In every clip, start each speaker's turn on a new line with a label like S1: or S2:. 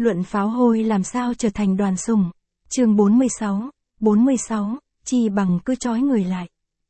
S1: Luận pháo hôi làm sao trở thành đoàn sủng. Chương 46, chi bằng cứ trói người lại.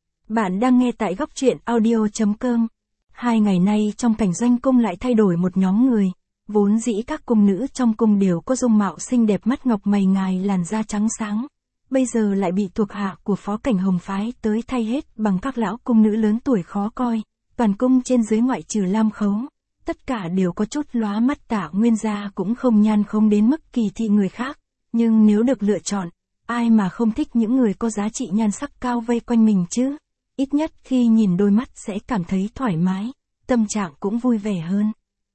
S1: Bạn đang nghe tại góc truyện audio.com. 2 ngày nay trong cảnh doanh cung lại thay đổi một nhóm người. Vốn dĩ các cung nữ trong cung đều có dung mạo xinh đẹp, mắt ngọc mày ngài, làn da trắng sáng. Bây giờ lại bị thuộc hạ của Phó Cảnh Hồng phái tới thay hết bằng các lão cung nữ lớn tuổi khó coi. Toàn cung trên dưới ngoại trừ Lam Khấu, tất cả đều có chút lóa mắt. Tạ Nguyên Gia cũng không nhan không đến mức kỳ thị người khác. Nhưng nếu được lựa chọn, ai mà không thích những người có giá trị nhan sắc cao vây quanh mình chứ? Ít nhất khi nhìn đôi mắt sẽ cảm thấy thoải mái, tâm trạng cũng vui vẻ hơn.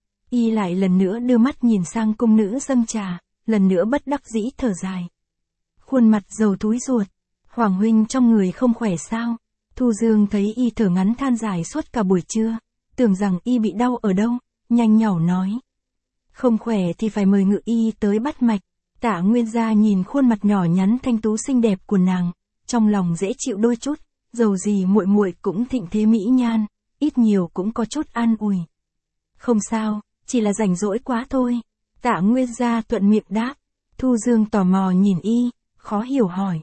S1: Y lại lần nữa đưa mắt nhìn sang cung nữ dâng trà, lần nữa bất đắc dĩ thở dài. Khuôn mặt dầu túi ruột. Hoàng huynh trong người không khỏe sao? Thu Dương thấy Y thở ngắn than dài suốt cả buổi trưa, tưởng rằng Y bị đau ở đâu, nhanh nhảu nói. Không khỏe thì phải mời Ngự Y tới bắt mạch. Tạ Nguyên Gia nhìn khuôn mặt nhỏ nhắn thanh tú xinh đẹp của nàng, trong lòng dễ chịu đôi chút, dầu gì muội muội cũng thịnh thế mỹ nhan, ít nhiều cũng có chút an ủi. Không sao, chỉ là rảnh rỗi quá thôi. Tạ Nguyên Gia thuận miệng đáp. Thu Dương tò mò nhìn Y, khó hiểu hỏi.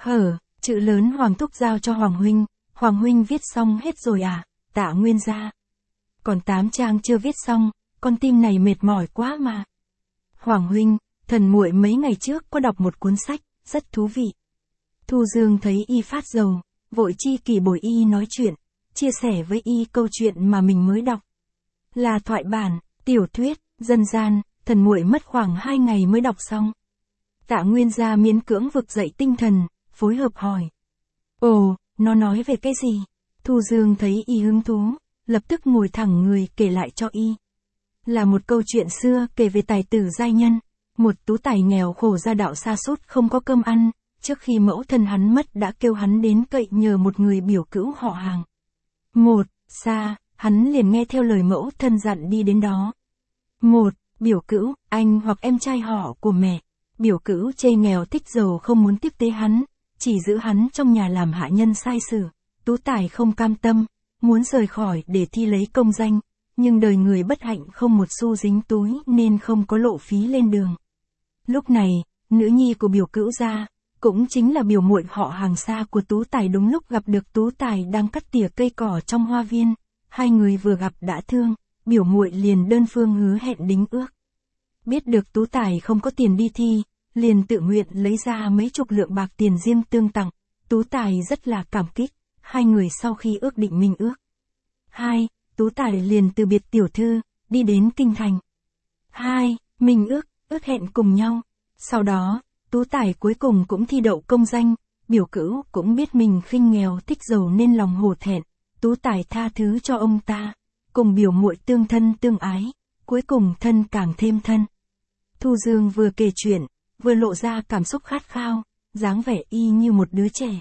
S1: Chữ lớn Hoàng thúc giao cho Hoàng huynh viết xong hết rồi à? Tạ Nguyên Gia. Còn 8 trang chưa viết xong, con tim này mệt mỏi quá mà. Hoàng huynh, thần muội mấy ngày trước có đọc một cuốn sách, rất thú vị. Thu Dương thấy Y phát dầu, vội chi kỷ bồi Y nói chuyện, chia sẻ với Y câu chuyện mà mình mới đọc. Là thoại bản, tiểu thuyết, dân gian, thần muội mất khoảng 2 ngày mới đọc xong. Tạ Nguyên Gia miễn cưỡng vực dậy tinh thần, phối hợp hỏi. Ồ, nó nói về cái gì? Thu Dương thấy Y hứng thú, lập tức ngồi thẳng người kể lại cho Y. Là một câu chuyện xưa kể về tài tử giai nhân, một tú tài nghèo khổ gia đạo sa sút không có cơm ăn, trước khi mẫu thân hắn mất đã kêu hắn đến cậy nhờ một người biểu cữu họ hàng. Hắn liền nghe theo lời mẫu thân dặn đi đến đó. Biểu cữu, anh hoặc em trai họ của mẹ. Biểu cữu chê nghèo thích giàu không muốn tiếp tế hắn, chỉ giữ hắn trong nhà làm hạ nhân sai sử. Tú tài không cam tâm, muốn rời khỏi để thi lấy công danh, nhưng đời người bất hạnh không một xu dính túi nên không có lộ phí lên đường. Lúc này, nữ nhi của biểu cữu gia, cũng chính là biểu muội họ hàng xa của tú tài, đúng lúc gặp được tú tài đang cắt tỉa cây cỏ trong hoa viên. Hai người vừa gặp đã thương, biểu muội liền đơn phương hứa hẹn đính ước. Biết được tú tài không có tiền đi thi, liền tự nguyện lấy ra mấy chục lượng bạc tiền riêng tương tặng. Tú tài rất là cảm kích. Hai người sau khi ước định minh ước, tú tài liền từ biệt tiểu thư, đi đến kinh thành. Minh ước hẹn cùng nhau. Sau đó, tú tài cuối cùng cũng thi đậu công danh. Biểu cữu cũng biết mình khinh nghèo thích giàu nên lòng hổ thẹn. Tú tài tha thứ cho ông ta, cùng biểu muội tương thân tương ái, cuối cùng thân càng thêm thân. Thu Dương vừa kể chuyện, vừa lộ ra cảm xúc khát khao, dáng vẻ Y như một đứa trẻ.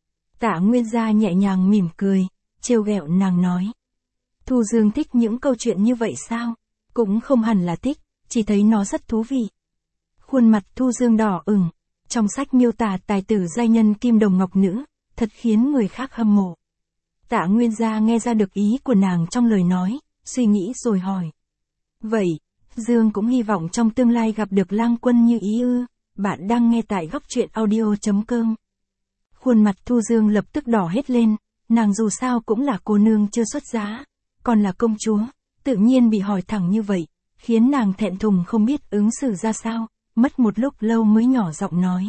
S1: Tạ Nguyên Gia nhẹ nhàng mỉm cười, trêu ghẹo nàng nói. Thu Dương thích những câu chuyện như vậy sao? Cũng không hẳn là thích, chỉ thấy nó rất thú vị. Khuôn mặt Thu Dương đỏ ửng, trong sách miêu tả tài tử giai nhân kim đồng ngọc nữ, thật khiến người khác hâm mộ. Tạ Nguyên Gia nghe ra được ý của nàng trong lời nói, suy nghĩ rồi hỏi. Vậy, Dương cũng hy vọng trong tương lai gặp được lang quân như ý ư? Bạn đang nghe tại góc truyện audio.com. Khuôn mặt Thu Dương lập tức đỏ hết lên, nàng dù sao cũng là cô nương chưa xuất giá, còn là công chúa, tự nhiên bị hỏi thẳng như vậy, khiến nàng thẹn thùng không biết ứng xử ra sao, mất một lúc lâu mới nhỏ giọng nói.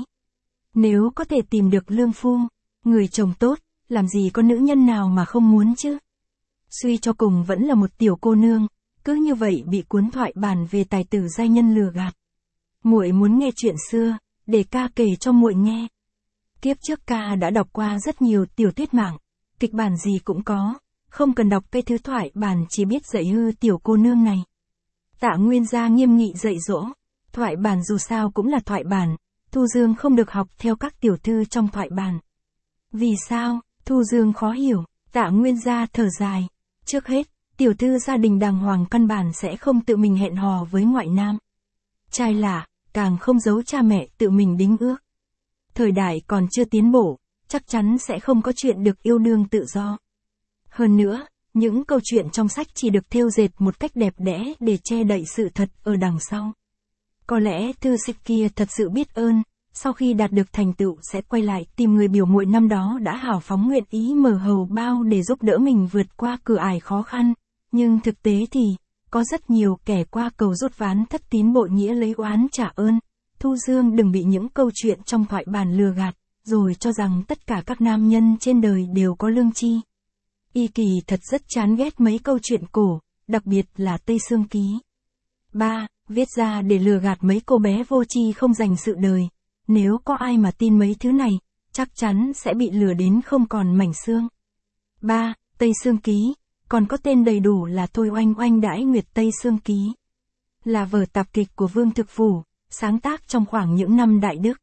S1: Nếu có thể tìm được lương phu, người chồng tốt, làm gì có nữ nhân nào mà không muốn chứ? Suy cho cùng vẫn là một tiểu cô nương, cứ như vậy bị cuốn thoại bản về tài tử giai nhân lừa gạt. Muội muốn nghe chuyện xưa, để ca kể cho muội nghe. Kiếp trước ca đã đọc qua rất nhiều tiểu thuyết mạng, kịch bản gì cũng có, không cần đọc cái thứ thoại bản, chỉ biết dạy hư tiểu cô nương này. Tạ Nguyên Gia nghiêm nghị dạy dỗ, thoại bản dù sao cũng là thoại bản, Thu Dương không được học theo các tiểu thư trong thoại bản. Vì sao? Thu Dương khó hiểu. Tạ Nguyên Gia thở dài. Trước hết, tiểu thư gia đình đàng hoàng căn bản sẽ không tự mình hẹn hò với ngoại nam. Trai lạ, càng không giấu cha mẹ tự mình đính ước. Thời đại còn chưa tiến bộ, chắc chắn sẽ không có chuyện được yêu đương tự do. Hơn nữa, những câu chuyện trong sách chỉ được thêu dệt một cách đẹp đẽ để che đậy sự thật ở đằng sau. Có lẽ thư sinh kia thật sự biết ơn, sau khi đạt được thành tựu sẽ quay lại tìm người biểu muội năm đó đã hào phóng nguyện ý mở hầu bao để giúp đỡ mình vượt qua cửa ải khó khăn. Nhưng thực tế thì, có rất nhiều kẻ qua cầu rút ván thất tín bội nghĩa lấy oán trả ơn. Thu Dương đừng bị những câu chuyện trong thoại bản lừa gạt, rồi cho rằng tất cả các nam nhân trên đời đều có lương tri. Y Kỳ thật rất chán ghét mấy câu chuyện cổ, đặc biệt là Tây Sương Ký. 3. Viết ra để lừa gạt mấy cô bé vô tri không dành sự đời. Nếu có ai mà tin mấy thứ này, chắc chắn sẽ bị lừa đến không còn mảnh xương. 3. Tây Sương Ký, còn có tên đầy đủ là Thôi Oanh Oanh Đãi Nguyệt Tây Sương Ký. Là vở tạp kịch của Vương Thực Phủ, sáng tác trong khoảng những năm Đại Đức.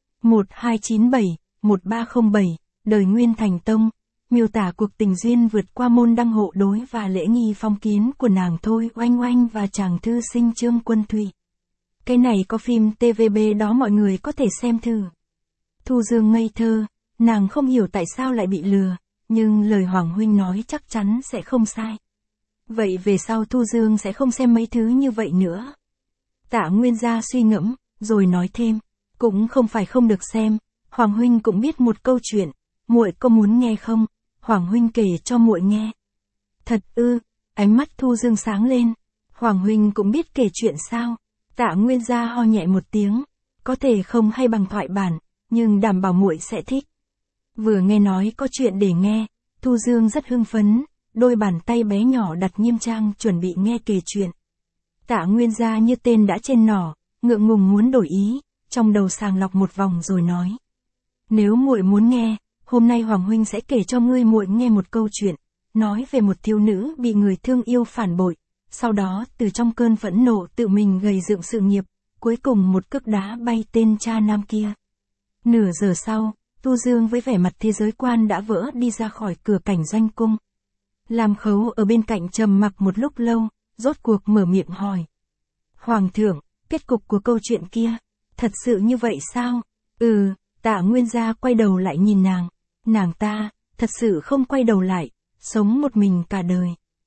S1: 1297-1307, đời Nguyên Thành Tông, miêu tả cuộc tình duyên vượt qua môn đăng hộ đối và lễ nghi phong kiến của nàng Thôi Oanh Oanh và chàng thư sinh Trương Quân Thủy. Cái này có phim TVB đó mọi người có thể xem thử. Thu Dương ngây thơ, nàng không hiểu tại sao lại bị lừa, nhưng lời Hoàng huynh nói chắc chắn sẽ không sai. Vậy về sau Thu Dương sẽ không xem mấy thứ như vậy nữa. Tạ Nguyên Gia suy ngẫm, rồi nói thêm, cũng không phải không được xem, Hoàng huynh cũng biết một câu chuyện, muội có muốn nghe không? Hoàng huynh kể cho muội nghe. Thật ư? Ánh mắt Thu Dương sáng lên. Hoàng huynh cũng biết kể chuyện sao? Tạ Nguyên Gia ho nhẹ một tiếng, có thể không hay bằng thoại bản, nhưng đảm bảo muội sẽ thích. Vừa nghe nói có chuyện để nghe, Thu Dương rất hưng phấn, đôi bàn tay bé nhỏ đặt nghiêm trang chuẩn bị nghe kể chuyện. Tạ Nguyên Gia như tên đã trên nỏ, ngượng ngùng muốn đổi ý, trong đầu sàng lọc một vòng rồi nói: Nếu muội muốn nghe, hôm nay Hoàng huynh sẽ kể cho muội nghe một câu chuyện, nói về một thiếu nữ bị người thương yêu phản bội, sau đó từ trong cơn phẫn nộ tự mình gầy dựng sự nghiệp, cuối cùng một cước đá bay tên cha nam kia. Nửa giờ sau, Thu Dương với vẻ mặt thế giới quan đã vỡ đi ra khỏi cửa cảnh doanh cung. Lam Khấu ở bên cạnh trầm mặc một lúc lâu, rốt cuộc mở miệng hỏi: Hoàng thượng, kết cục của câu chuyện kia, thật sự như vậy sao? Tạ Nguyên Gia quay đầu lại nhìn nàng ta, thật sự không quay đầu lại, sống một mình cả đời.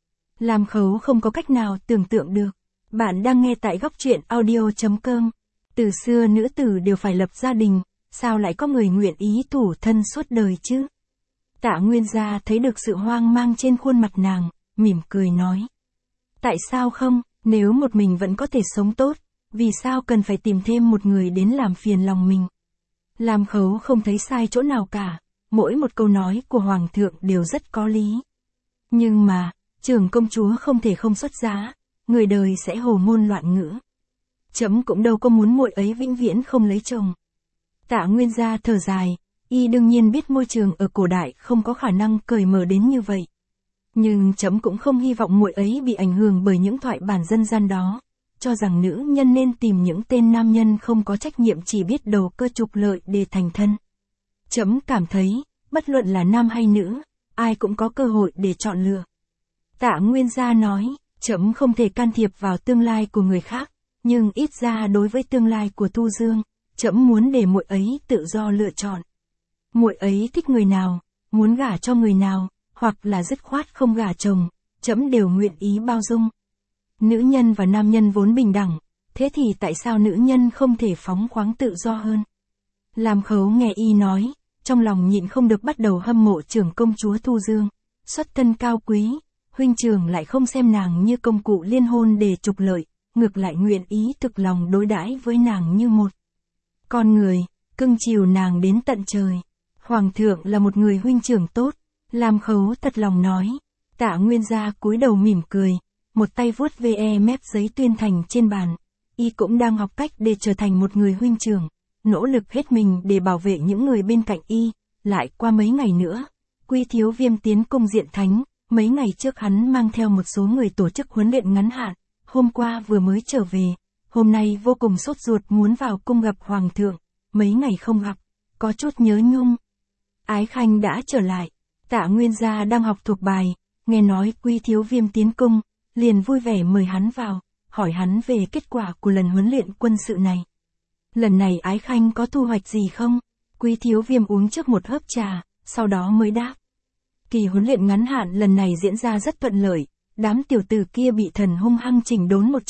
S1: Lam Khấu không có cách nào tưởng tượng được. Bạn đang nghe tại góc truyện audio.com. Từ xưa nữ tử đều phải lập gia đình, sao lại có người nguyện ý thủ thân suốt đời chứ? Tạ Nguyên Gia thấy được sự hoang mang trên khuôn mặt nàng, mỉm cười nói: Tại sao không, nếu một mình vẫn có thể sống tốt, vì sao cần phải tìm thêm một người đến làm phiền lòng mình? Lam Khấu không thấy sai chỗ nào cả, mỗi một câu nói của Hoàng thượng đều rất có lý. Nhưng mà, trưởng công chúa không thể không xuất giá, người đời sẽ hồ ngôn loạn ngữ. Trẫm cũng đâu có muốn muội ấy vĩnh viễn không lấy chồng. Tạ Nguyên Gia thở dài, y đương nhiên biết môi trường ở cổ đại không có khả năng cởi mở đến như vậy. Nhưng trẫm cũng không hy vọng muội ấy bị ảnh hưởng bởi những thoại bản dân gian đó, cho rằng nữ nhân nên tìm những tên nam nhân không có trách nhiệm chỉ biết đầu cơ trục lợi để thành thân. Trẫm cảm thấy, bất luận là nam hay nữ, ai cũng có cơ hội để chọn lựa. Tạ Nguyên Gia nói, trẫm không thể can thiệp vào tương lai của người khác, nhưng ít ra đối với tương lai của Thu Dương, trẫm muốn để muội ấy tự do lựa chọn. Muội ấy thích người nào, muốn gả cho người nào, hoặc là dứt khoát không gả chồng, trẫm đều nguyện ý bao dung. Nữ nhân và nam nhân vốn bình đẳng, thế thì tại sao nữ nhân không thể phóng khoáng tự do hơn? Lam Khấu nghe y nói, trong lòng nhịn không được bắt đầu hâm mộ trưởng công chúa Thu Dương, xuất thân cao quý, huynh trưởng lại không xem nàng như công cụ liên hôn để trục lợi, ngược lại nguyện ý thực lòng đối đãi với nàng như một con người, cưng chiều nàng đến tận trời. Hoàng thượng là một người huynh trưởng tốt, Lam Khấu thật lòng nói. Tạ Nguyên Gia cúi đầu mỉm cười, một tay vuốt ve mép giấy tuyên thành trên bàn. Y cũng đang học cách để trở thành một người huynh trưởng, nỗ lực hết mình để bảo vệ những người bên cạnh y. Lại qua mấy ngày nữa, Quy Thiếu Viêm tiến cung diện thánh, mấy ngày trước hắn mang theo một số người tổ chức huấn luyện ngắn hạn, hôm qua vừa mới trở về, hôm nay vô cùng sốt ruột muốn vào cung gặp Hoàng thượng, mấy ngày không gặp, có chút nhớ nhung. Ái Khanh đã trở lại, Tạ Nguyên Gia đang học thuộc bài, nghe nói Quy Thiếu Viêm tiến cung, liền vui vẻ mời hắn vào, hỏi hắn về kết quả của lần huấn luyện quân sự này. Lần này Ái Khanh có thu hoạch gì không? Quy Thiếu Viêm uống trước một hớp trà, sau đó mới đáp. Kỳ huấn luyện ngắn hạn lần này diễn ra rất thuận lợi, đám tiểu tử kia bị thần hung hăng chỉnh đốn một trận,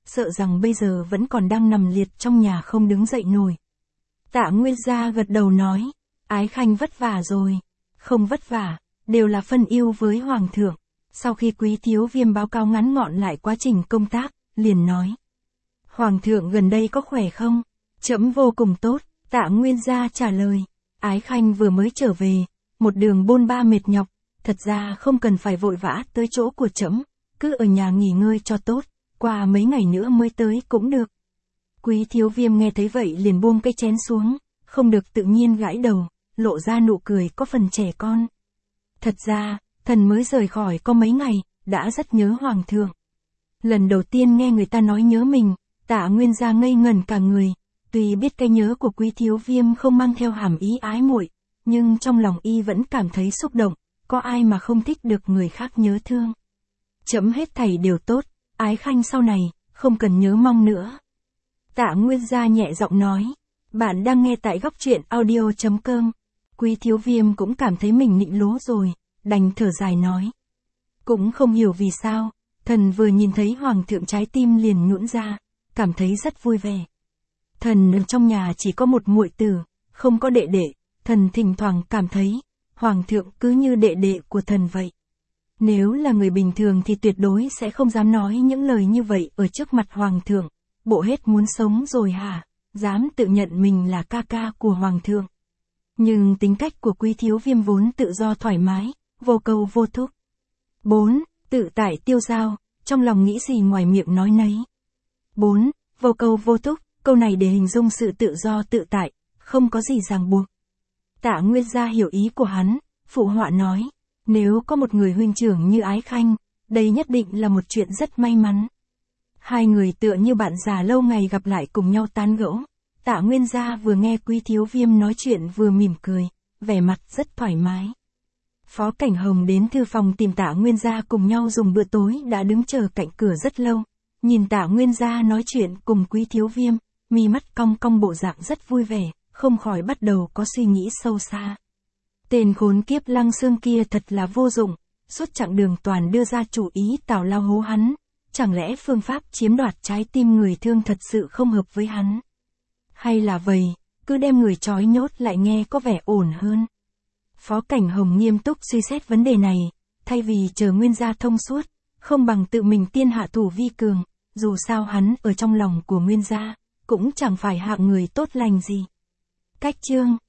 S1: sợ rằng bây giờ vẫn còn đang nằm liệt trong nhà không đứng dậy nổi. Tạ Nguyên Gia gật đầu nói, Ái Khanh vất vả rồi. Không vất vả, đều là phân ưu với Hoàng thượng. Sau khi Quý Thiếu Viêm báo cáo ngắn gọn lại quá trình công tác, liền nói. Hoàng thượng gần đây có khỏe không? Trẫm vô cùng tốt, Tạ Nguyên Gia trả lời. Ái Khanh vừa mới trở về, một đường bôn ba mệt nhọc, thật ra không cần phải vội vã tới chỗ của trẫm, cứ ở nhà nghỉ ngơi cho tốt, qua mấy ngày nữa mới tới cũng được. Quý Thiếu Viêm nghe thấy vậy liền buông cái chén xuống, không được tự nhiên gãi đầu, lộ ra nụ cười có phần trẻ con. Thật ra, thần mới rời khỏi có mấy ngày, đã rất nhớ Hoàng thượng. Lần đầu tiên nghe người ta nói nhớ mình, Tạ Nguyên Gia ngây ngẩn cả người, tuy biết cái nhớ của Quý Thiếu Viêm không mang theo hàm ý ái muội, nhưng trong lòng y vẫn cảm thấy xúc động, có ai mà không thích được người khác nhớ thương. Trẫm hết thảy đều tốt, Ái Khanh sau này, không cần nhớ mong nữa. Tạ Nguyên Gia nhẹ giọng nói, bạn đang nghe tại góc truyện audio.com. Quý Thiếu Viêm cũng cảm thấy mình nịnh lố rồi, đành thở dài nói. Cũng không hiểu vì sao, thần vừa nhìn thấy Hoàng thượng trái tim liền nhũn ra, cảm thấy rất vui vẻ. Thần ở trong nhà chỉ có một muội tử, không có đệ đệ, thần thỉnh thoảng cảm thấy, Hoàng thượng cứ như đệ đệ của thần vậy. Nếu là người bình thường thì tuyệt đối sẽ không dám nói những lời như vậy ở trước mặt Hoàng thượng, bộ hết muốn sống rồi hả, dám tự nhận mình là ca ca của Hoàng thượng. Nhưng tính cách của Quý Thiếu Viêm vốn tự do thoải mái, vô câu vô thúc. 4. Tự tại tiêu dao, trong lòng nghĩ gì ngoài miệng nói nấy. 4. Vô câu vô thúc, câu này để hình dung sự tự do tự tại, không có gì ràng buộc. Tạ Nguyên Gia hiểu ý của hắn, phụ họa nói, nếu có một người huynh trưởng như Ái Khanh, đây nhất định là một chuyện rất may mắn. Hai người tựa như bạn già lâu ngày gặp lại cùng nhau tán gẫu. Tạ Nguyên Gia vừa nghe Quý Thiếu Viêm nói chuyện vừa mỉm cười, vẻ mặt rất thoải mái. Phó Cảnh Hồng đến thư phòng tìm Tạ Nguyên Gia cùng nhau dùng bữa tối đã đứng chờ cạnh cửa rất lâu. Nhìn Tạ Nguyên Gia nói chuyện cùng Quý Thiếu Viêm, mi mắt cong cong bộ dạng rất vui vẻ, không khỏi bắt đầu có suy nghĩ sâu xa. Tên khốn kiếp Lăng Xương kia thật là vô dụng, suốt chặng đường toàn đưa ra chủ ý tào lao hố hắn, chẳng lẽ phương pháp chiếm đoạt trái tim người thương thật sự không hợp với hắn? Hay là vậy, cứ đem người trói nhốt lại nghe có vẻ ổn hơn. Phó Cảnh Hồng nghiêm túc suy xét vấn đề này, thay vì chờ Nguyên Gia thông suốt, không bằng tự mình tiên hạ thủ vi cường, dù sao hắn ở trong lòng của Nguyên Gia, cũng chẳng phải hạng người tốt lành gì. Cách chương